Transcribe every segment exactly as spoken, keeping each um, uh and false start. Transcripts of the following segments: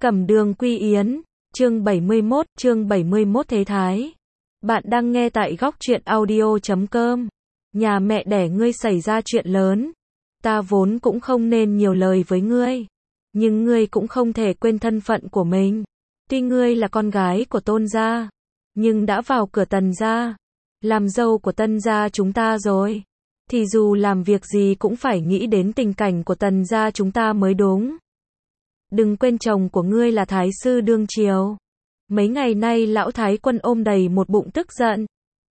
Cẩm Đường Quy Yến, chương bảy mươi mốt, chương bảy mươi mốt Thế Thái. Bạn đang nghe tại góc truyện audio chấm com. Nhà mẹ đẻ ngươi xảy ra chuyện lớn. Ta vốn cũng không nên nhiều lời với ngươi. Nhưng ngươi cũng không thể quên thân phận của mình. Tuy ngươi là con gái của Tôn gia, nhưng đã vào cửa Tần gia, làm dâu của Tân gia chúng ta rồi. Thì dù làm việc gì cũng phải nghĩ đến tình cảnh của Tần gia chúng ta mới đúng. Đừng quên chồng của ngươi là Thái sư đương triều. Mấy ngày nay lão Thái quân ôm đầy một bụng tức giận.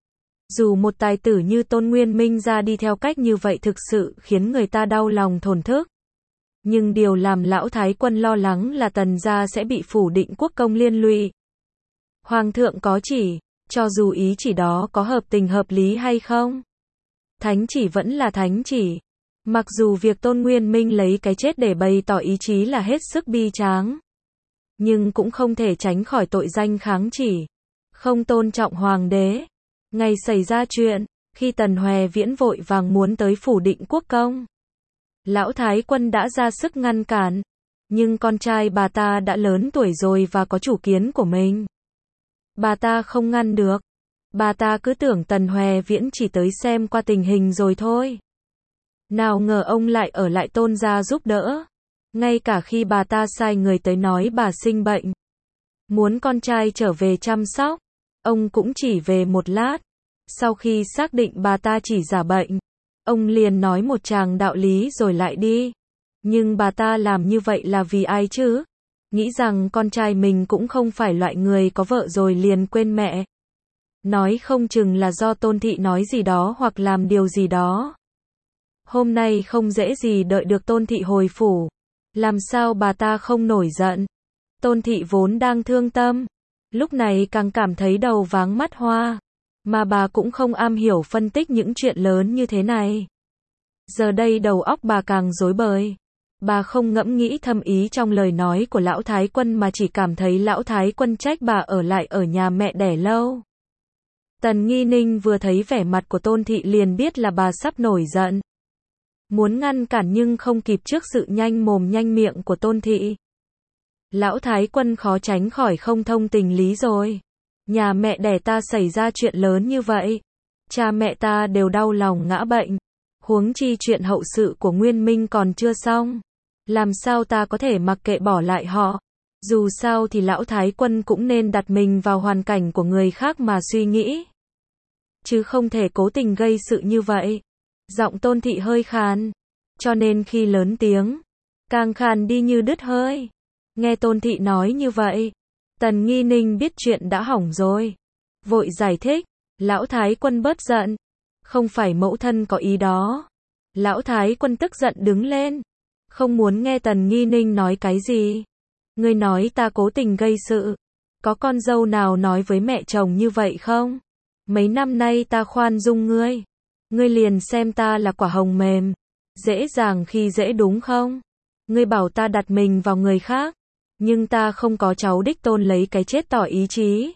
Dù một tài tử như Tôn Nguyên Minh ra đi theo cách như vậy thực sự khiến người ta đau lòng thổn thức. Nhưng điều làm lão Thái quân lo lắng là Tần gia sẽ bị phủ định quốc công liên lụy. Hoàng thượng có chỉ, cho dù ý chỉ đó có hợp tình hợp lý hay không, thánh chỉ vẫn là thánh chỉ. Mặc dù việc Tôn Nguyên Minh lấy cái chết để bày tỏ ý chí là hết sức bi tráng, nhưng cũng không thể tránh khỏi tội danh kháng chỉ, không tôn trọng hoàng đế. Ngày xảy ra chuyện, khi Tần Hoè Viễn vội vàng muốn tới phủ định quốc công, lão Thái quân đã ra sức ngăn cản, nhưng con trai bà ta đã lớn tuổi rồi và có chủ kiến của mình. Bà ta không ngăn được. Bà ta cứ tưởng Tần Hoè Viễn chỉ tới xem qua tình hình rồi thôi. Nào ngờ ông lại ở lại Tôn gia giúp đỡ. Ngay cả khi bà ta sai người tới nói bà sinh bệnh, muốn con trai trở về chăm sóc, ông cũng chỉ về một lát. Sau khi xác định bà ta chỉ giả bệnh, ông liền nói một tràng đạo lý rồi lại đi. Nhưng bà ta làm như vậy là vì ai chứ? Nghĩ rằng con trai mình cũng không phải loại người có vợ rồi liền quên mẹ. Nói không chừng là do Tôn thị nói gì đó hoặc làm điều gì đó. Hôm nay không dễ gì đợi được Tôn thị hồi phủ. Làm sao bà ta không nổi giận? Tôn thị vốn đang thương tâm, lúc này càng cảm thấy đầu váng mắt hoa. Mà bà cũng không am hiểu phân tích những chuyện lớn như thế này. Giờ đây đầu óc bà càng rối bời. Bà không ngẫm nghĩ thâm ý trong lời nói của lão Thái quân mà chỉ cảm thấy lão Thái quân trách bà ở lại ở nhà mẹ đẻ lâu. Tần Nghi Ninh vừa thấy vẻ mặt của Tôn thị liền biết là bà sắp nổi giận. Muốn ngăn cản nhưng không kịp trước sự nhanh mồm nhanh miệng của Tôn thị. Lão Thái quân khó tránh khỏi không thông tình lý rồi. Nhà mẹ đẻ ta xảy ra chuyện lớn như vậy, cha mẹ ta đều đau lòng ngã bệnh. Huống chi chuyện hậu sự của Nguyên Minh còn chưa xong. Làm sao ta có thể mặc kệ bỏ lại họ? Dù sao thì lão Thái quân cũng nên đặt mình vào hoàn cảnh của người khác mà suy nghĩ, chứ không thể cố tình gây sự như vậy. Giọng Tôn thị hơi khàn, cho nên khi lớn tiếng, càng khàn đi như đứt hơi. Nghe Tôn thị nói như vậy, Tần Nghi Ninh biết chuyện đã hỏng rồi. Vội giải thích, lão Thái quân bớt giận. Không phải mẫu thân có ý đó. Lão Thái quân tức giận đứng lên. Không muốn nghe Tần Nghi Ninh nói cái gì. Ngươi nói ta cố tình gây sự. Có con dâu nào nói với mẹ chồng như vậy không? Mấy năm nay ta khoan dung ngươi. Ngươi liền xem ta là quả hồng mềm. Dễ dàng khi dễ đúng không? Ngươi bảo ta đặt mình vào người khác. Nhưng ta không có cháu đích tôn lấy cái chết tỏ ý chí.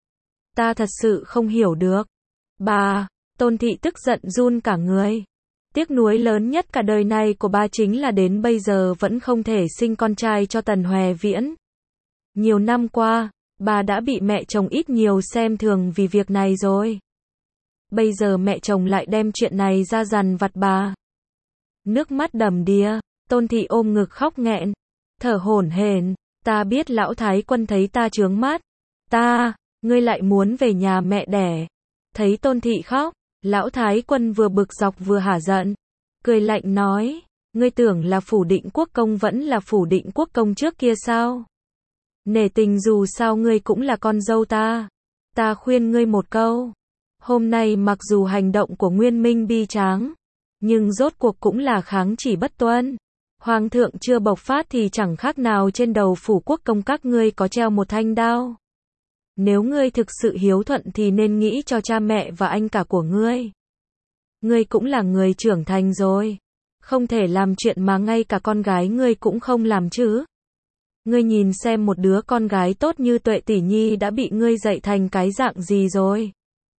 Ta thật sự không hiểu được. Bà, Tôn thị tức giận run cả người. Tiếc nuối lớn nhất cả đời này của bà chính là đến bây giờ vẫn không thể sinh con trai cho Tần Hoè Viễn. Nhiều năm qua, bà đã bị mẹ chồng ít nhiều xem thường vì việc này rồi. Bây giờ mẹ chồng lại đem chuyện này ra dằn vặt bà. Nước mắt đầm đìa, Tôn thị ôm ngực khóc nghẹn, thở hổn hển. Ta biết lão Thái quân thấy ta chướng mắt. Ta, ngươi lại muốn về nhà mẹ đẻ. Thấy Tôn thị khóc, lão Thái quân vừa bực dọc vừa hả giận. Cười lạnh nói, ngươi tưởng là phủ định quốc công vẫn là phủ định quốc công trước kia sao? Nể tình dù sao ngươi cũng là con dâu ta. Ta khuyên ngươi một câu. Hôm nay mặc dù hành động của Nguyên Minh bi tráng, nhưng rốt cuộc cũng là kháng chỉ bất tuân. Hoàng thượng chưa bộc phát thì chẳng khác nào trên đầu phủ quốc công các ngươi có treo một thanh đao. Nếu ngươi thực sự hiếu thuận thì nên nghĩ cho cha mẹ và anh cả của ngươi. Ngươi cũng là người trưởng thành rồi. Không thể làm chuyện mà ngay cả con gái ngươi cũng không làm chứ. Ngươi nhìn xem một đứa con gái tốt như Tuệ tỷ nhi đã bị ngươi dạy thành cái dạng gì rồi.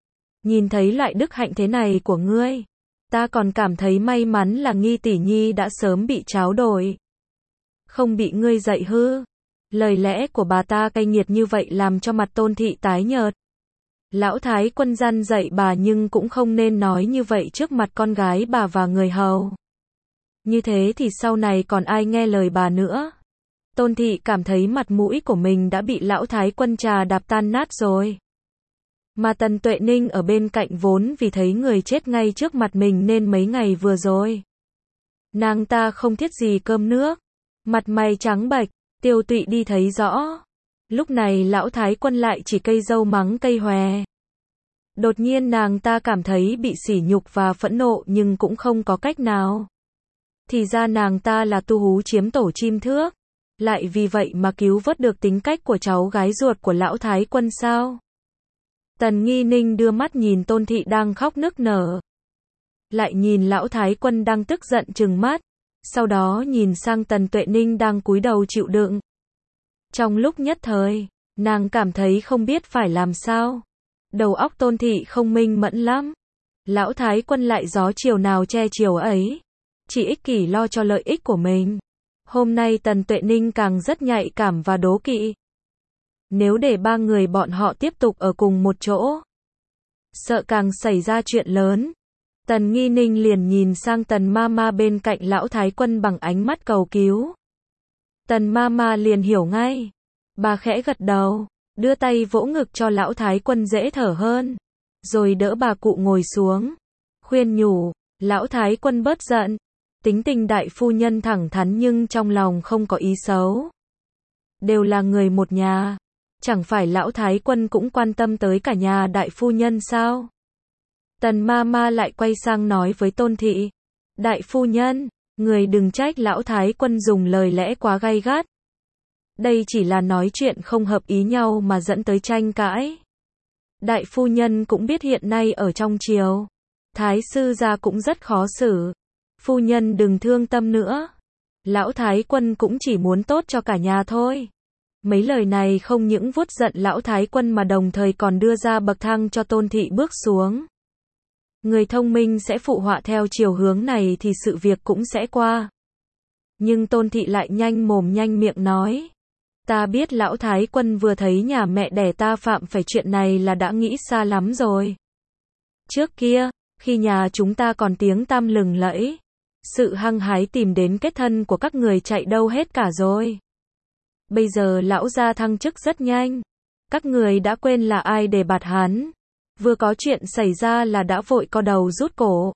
Nhìn thấy loại đức hạnh thế này của ngươi, ta còn cảm thấy may mắn là Nghi tỷ nhi đã sớm bị tráo đổi. Không bị ngươi dạy hư. Lời lẽ của bà ta cay nghiệt như vậy làm cho mặt Tôn Thị tái nhợt. Lão Thái Quân răn dạy bà nhưng cũng không nên nói như vậy trước mặt con gái bà và người hầu. Như thế thì sau này còn ai nghe lời bà nữa. Tôn Thị cảm thấy mặt mũi của mình đã bị Lão Thái Quân trà đạp tan nát rồi. Mà Tần Tuệ Ninh ở bên cạnh vốn vì thấy người chết ngay trước mặt mình nên mấy ngày vừa rồi, nàng ta không thiết gì cơm nước, mặt mày trắng bệch, tiêu tụy đi thấy rõ. Lúc này Lão Thái Quân lại chỉ cây dâu mắng cây hòe. Đột nhiên nàng ta cảm thấy bị sỉ nhục và phẫn nộ nhưng cũng không có cách nào. Thì ra nàng ta là tu hú chiếm tổ chim thước, lại vì vậy mà cứu vớt được tính cách của cháu gái ruột của Lão Thái Quân sao? Tần Nghi Ninh đưa mắt nhìn Tôn Thị đang khóc nức nở, lại nhìn Lão Thái Quân đang tức giận trừng mắt, sau đó nhìn sang Tần Tuệ Ninh đang cúi đầu chịu đựng. Trong lúc nhất thời, nàng cảm thấy không biết phải làm sao. Đầu óc Tôn Thị không minh mẫn lắm. Lão Thái Quân lại gió chiều nào che chiều ấy, chỉ ích kỷ lo cho lợi ích của mình. Hôm nay Tần Tuệ Ninh càng rất nhạy cảm và đố kỵ. Nếu để ba người bọn họ tiếp tục ở cùng một chỗ, sợ càng xảy ra chuyện lớn. Tần Nghi Ninh liền nhìn sang Tần Mama bên cạnh Lão Thái Quân bằng ánh mắt cầu cứu. Tần Mama liền hiểu ngay. Bà khẽ gật đầu, đưa tay vỗ ngực cho Lão Thái Quân dễ thở hơn, rồi đỡ bà cụ ngồi xuống, khuyên nhủ, Lão Thái Quân bớt giận. Tính tình đại phu nhân thẳng thắn nhưng trong lòng không có ý xấu. Đều là người một nhà, chẳng phải Lão Thái Quân cũng quan tâm tới cả nhà đại phu nhân sao? Tần Mama lại quay sang nói với Tôn Thị, đại phu nhân, người đừng trách Lão Thái Quân dùng lời lẽ quá gay gắt. Đây chỉ là nói chuyện không hợp ý nhau mà dẫn tới tranh cãi. Đại phu nhân cũng biết hiện nay ở trong triều, Thái sư gia cũng rất khó xử. Phu nhân đừng thương tâm nữa. Lão Thái Quân cũng chỉ muốn tốt cho cả nhà thôi. Mấy lời này không những vuốt giận Lão Thái Quân mà đồng thời còn đưa ra bậc thang cho Tôn Thị bước xuống. Người thông minh sẽ phụ họa theo chiều hướng này thì sự việc cũng sẽ qua. Nhưng Tôn Thị lại nhanh mồm nhanh miệng nói, ta biết Lão Thái Quân vừa thấy nhà mẹ đẻ ta phạm phải chuyện này là đã nghĩ xa lắm rồi. Trước kia, khi nhà chúng ta còn tiếng tăm lừng lẫy, sự hăng hái tìm đến kết thân của các người chạy đâu hết cả rồi. Bây giờ lão gia thăng chức rất nhanh, các người đã quên là ai để bạt hắn. Vừa có chuyện xảy ra là đã vội co đầu rút cổ.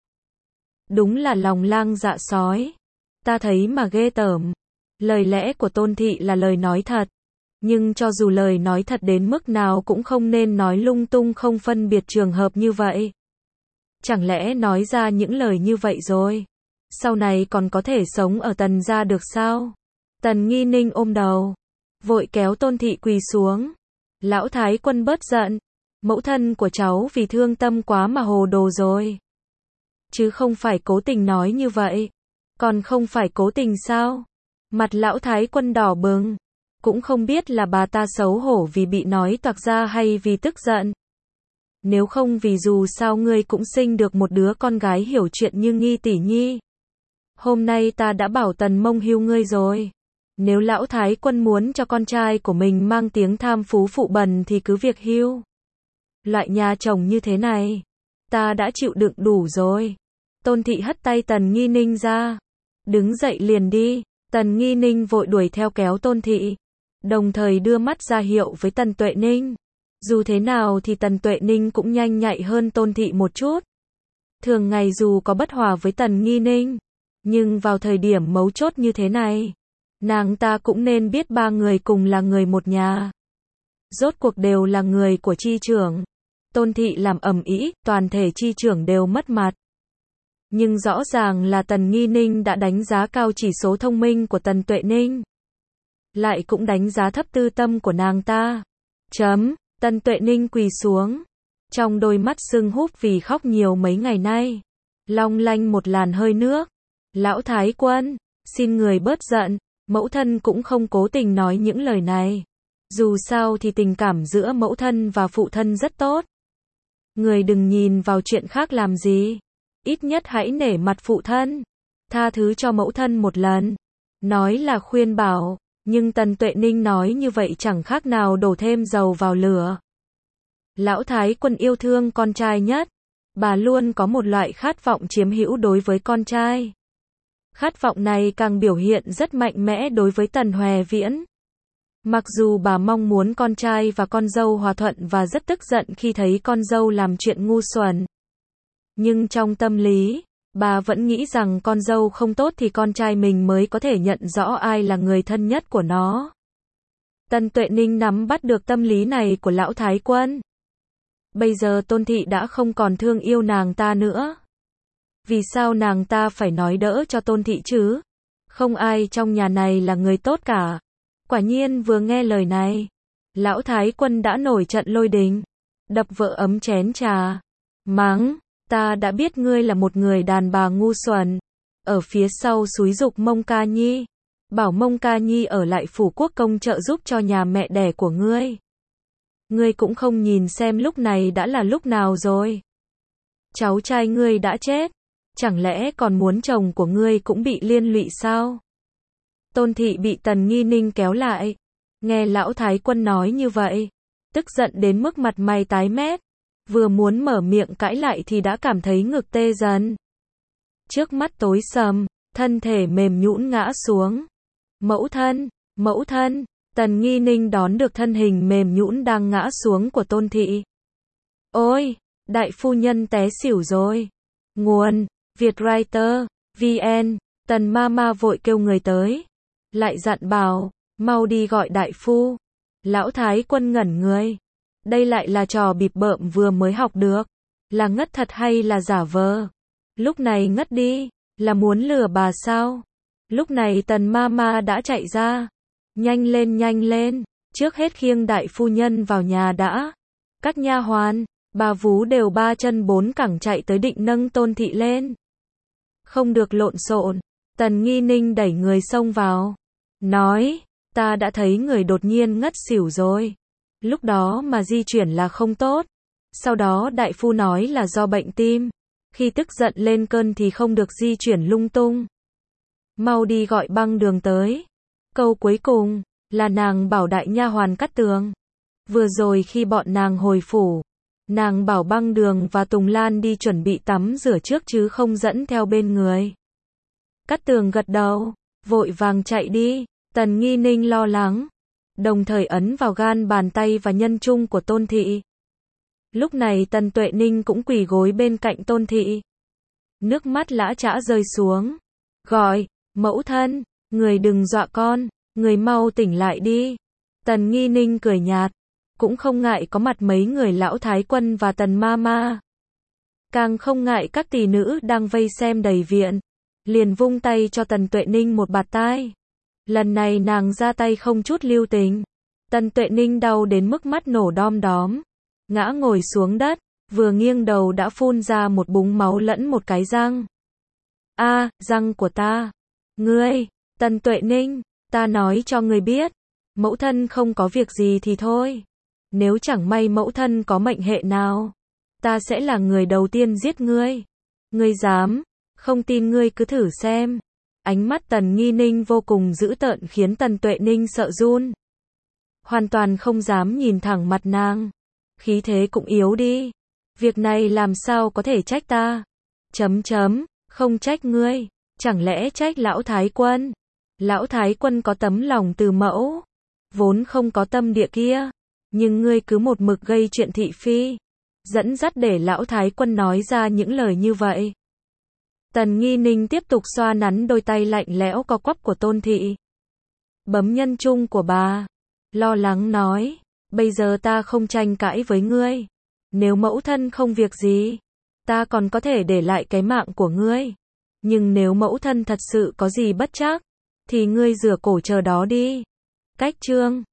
Đúng là lòng lang dạ sói. Ta thấy mà ghê tởm. Lời lẽ của Tôn Thị là lời nói thật. Nhưng cho dù lời nói thật đến mức nào cũng không nên nói lung tung không phân biệt trường hợp như vậy. Chẳng lẽ nói ra những lời như vậy rồi, sau này còn có thể sống ở Tần gia được sao? Tần Nghi Ninh ôm đầu, vội kéo Tôn Thị quỳ xuống. Lão Thái Quân bớt giận. Mẫu thân của cháu vì thương tâm quá mà hồ đồ rồi. Chứ không phải cố tình nói như vậy. Còn không phải cố tình sao? Mặt Lão Thái Quân đỏ bừng. Cũng không biết là bà ta xấu hổ vì bị nói toạc ra hay vì tức giận. Nếu không vì dù sao ngươi cũng sinh được một đứa con gái hiểu chuyện như Nghi tỷ nhi. Hôm nay ta đã bảo Tần Mông hưu ngươi rồi. Nếu Lão Thái Quân muốn cho con trai của mình mang tiếng tham phú phụ bần thì cứ việc hưu. Loại nhà chồng như thế này, ta đã chịu đựng đủ rồi. Tôn Thị hất tay Tần Nghi Ninh ra. Đứng dậy liền đi. Tần Nghi Ninh vội đuổi theo kéo Tôn Thị, đồng thời đưa mắt ra hiệu với Tần Tuệ Ninh. Dù thế nào thì Tần Tuệ Ninh cũng nhanh nhạy hơn Tôn Thị một chút. Thường ngày dù có bất hòa với Tần Nghi Ninh, nhưng vào thời điểm mấu chốt như thế này, nàng ta cũng nên biết ba người cùng là người một nhà. Rốt cuộc đều là người của chi trưởng. Tôn Thị làm ầm ĩ, toàn thể chi trưởng đều mất mặt. Nhưng rõ ràng là Tần Nghi Ninh đã đánh giá cao chỉ số thông minh của Tần Tuệ Ninh. Lại cũng đánh giá thấp tư tâm của nàng ta. Chấm, Tần Tuệ Ninh quỳ xuống. Trong đôi mắt sưng húp vì khóc nhiều mấy ngày nay. Long lanh một làn hơi nước. Lão Thái Quân, xin người bớt giận. Mẫu thân cũng không cố tình nói những lời này. Dù sao thì tình cảm giữa mẫu thân và phụ thân rất tốt. Người đừng nhìn vào chuyện khác làm gì. Ít nhất hãy nể mặt phụ thân. Tha thứ cho mẫu thân một lần. Nói là khuyên bảo. Nhưng Tần Tuệ Ninh nói như vậy chẳng khác nào đổ thêm dầu vào lửa. Lão Thái Quân yêu thương con trai nhất. Bà luôn có một loại khát vọng chiếm hữu đối với con trai. Khát vọng này càng biểu hiện rất mạnh mẽ đối với Tần Hoè Viễn. Mặc dù bà mong muốn con trai và con dâu hòa thuận và rất tức giận khi thấy con dâu làm chuyện ngu xuẩn. Nhưng trong tâm lý, bà vẫn nghĩ rằng con dâu không tốt thì con trai mình mới có thể nhận rõ ai là người thân nhất của nó. Tần Tuệ Ninh nắm bắt được tâm lý này của Lão Thái Quân. Bây giờ Tôn Thị đã không còn thương yêu nàng ta nữa. Vì sao nàng ta phải nói đỡ cho Tôn Thị chứ? Không ai trong nhà này là người tốt cả. Quả nhiên vừa nghe lời này, Lão Thái Quân đã nổi trận lôi đình, đập vỡ ấm chén trà, mắng, ta đã biết ngươi là một người đàn bà ngu xuẩn, ở phía sau xúi giục Mông Ca Nhi, bảo Mông Ca Nhi ở lại phủ quốc công trợ giúp cho nhà mẹ đẻ của ngươi. Ngươi cũng không nhìn xem lúc này đã là lúc nào rồi. Cháu trai ngươi đã chết, chẳng lẽ còn muốn chồng của ngươi cũng bị liên lụy sao? Tôn Thị bị Tần Nghi Ninh kéo lại, nghe Lão Thái Quân nói như vậy, tức giận đến mức mặt mày tái mét, vừa muốn mở miệng cãi lại thì đã cảm thấy ngực tê dần. Trước mắt tối sầm, thân thể mềm nhũn ngã xuống. Mẫu thân, mẫu thân, Tần Nghi Ninh đón được thân hình mềm nhũn đang ngã xuống của Tôn Thị. Ôi, đại phu nhân té xỉu rồi. Nguồn, Vietwriter, vê en, Tần Mama vội kêu người tới. Lại dặn bảo, mau đi gọi đại phu. Lão Thái Quân ngẩn người. Đây lại là trò bịp bợm vừa mới học được. Là ngất thật hay là giả vờ? Lúc này ngất đi, là muốn lừa bà sao? Lúc này Tần Mama đã chạy ra. Nhanh lên nhanh lên, trước hết khiêng đại phu nhân vào nhà đã. Các nha hoàn, bà vú đều ba chân bốn cẳng chạy tới định nâng Tôn Thị lên. Không được lộn xộn, Tần Nghi Ninh đẩy người xông vào. Nói, ta đã thấy người đột nhiên ngất xỉu rồi. Lúc đó mà di chuyển là không tốt. Sau đó đại phu nói là do bệnh tim. Khi tức giận lên cơn thì không được di chuyển lung tung. Mau đi gọi băng đường tới. Câu cuối cùng là nàng bảo đại nha hoàn Cát Tường. Vừa rồi khi bọn nàng hồi phủ, nàng bảo băng đường và Tùng Lan đi chuẩn bị tắm rửa trước chứ không dẫn theo bên người. Cát Tường gật đầu, vội vàng chạy đi. Tần Nghi Ninh lo lắng, đồng thời ấn vào gan bàn tay và nhân trung của Tôn Thị. Lúc này Tần Tuệ Ninh cũng quỳ gối bên cạnh Tôn Thị. Nước mắt lã chã rơi xuống. Gọi, mẫu thân, người đừng dọa con, người mau tỉnh lại đi. Tần Nghi Ninh cười nhạt, cũng không ngại có mặt mấy người Lão Thái Quân và Tần Mama. Càng không ngại các tỷ nữ đang vây xem đầy viện. Liền vung tay cho Tần Tuệ Ninh một bạt tai. Lần này nàng ra tay không chút lưu tình. Tần Tuệ Ninh đau đến mức mắt nổ đom đóm. Ngã ngồi xuống đất, vừa nghiêng đầu đã phun ra một búng máu lẫn một cái răng. A, à, răng của ta. Ngươi, Tần Tuệ Ninh, ta nói cho ngươi biết. Mẫu thân không có việc gì thì thôi. Nếu chẳng may mẫu thân có mệnh hệ nào, ta sẽ là người đầu tiên giết ngươi. Ngươi dám, không tin ngươi cứ thử xem. Ánh mắt Tần Nghi Ninh vô cùng dữ tợn khiến Tần Tuệ Ninh sợ run. Hoàn toàn không dám nhìn thẳng mặt nàng. Khí thế cũng yếu đi. Việc này làm sao có thể trách ta? Chấm chấm, không trách ngươi. Chẳng lẽ trách Lão Thái Quân? Lão Thái Quân có tấm lòng từ mẫu, vốn không có tâm địa kia. Nhưng ngươi cứ một mực gây chuyện thị phi, dẫn dắt để Lão Thái Quân nói ra những lời như vậy. Tần Nghi Ninh tiếp tục xoa nắn đôi tay lạnh lẽo co quắp của Tôn Thị. Bấm nhân trung của bà. Lo lắng nói, bây giờ ta không tranh cãi với ngươi. Nếu mẫu thân không việc gì, ta còn có thể để lại cái mạng của ngươi. Nhưng nếu mẫu thân thật sự có gì bất trắc, thì ngươi rửa cổ chờ đó đi. Cách chương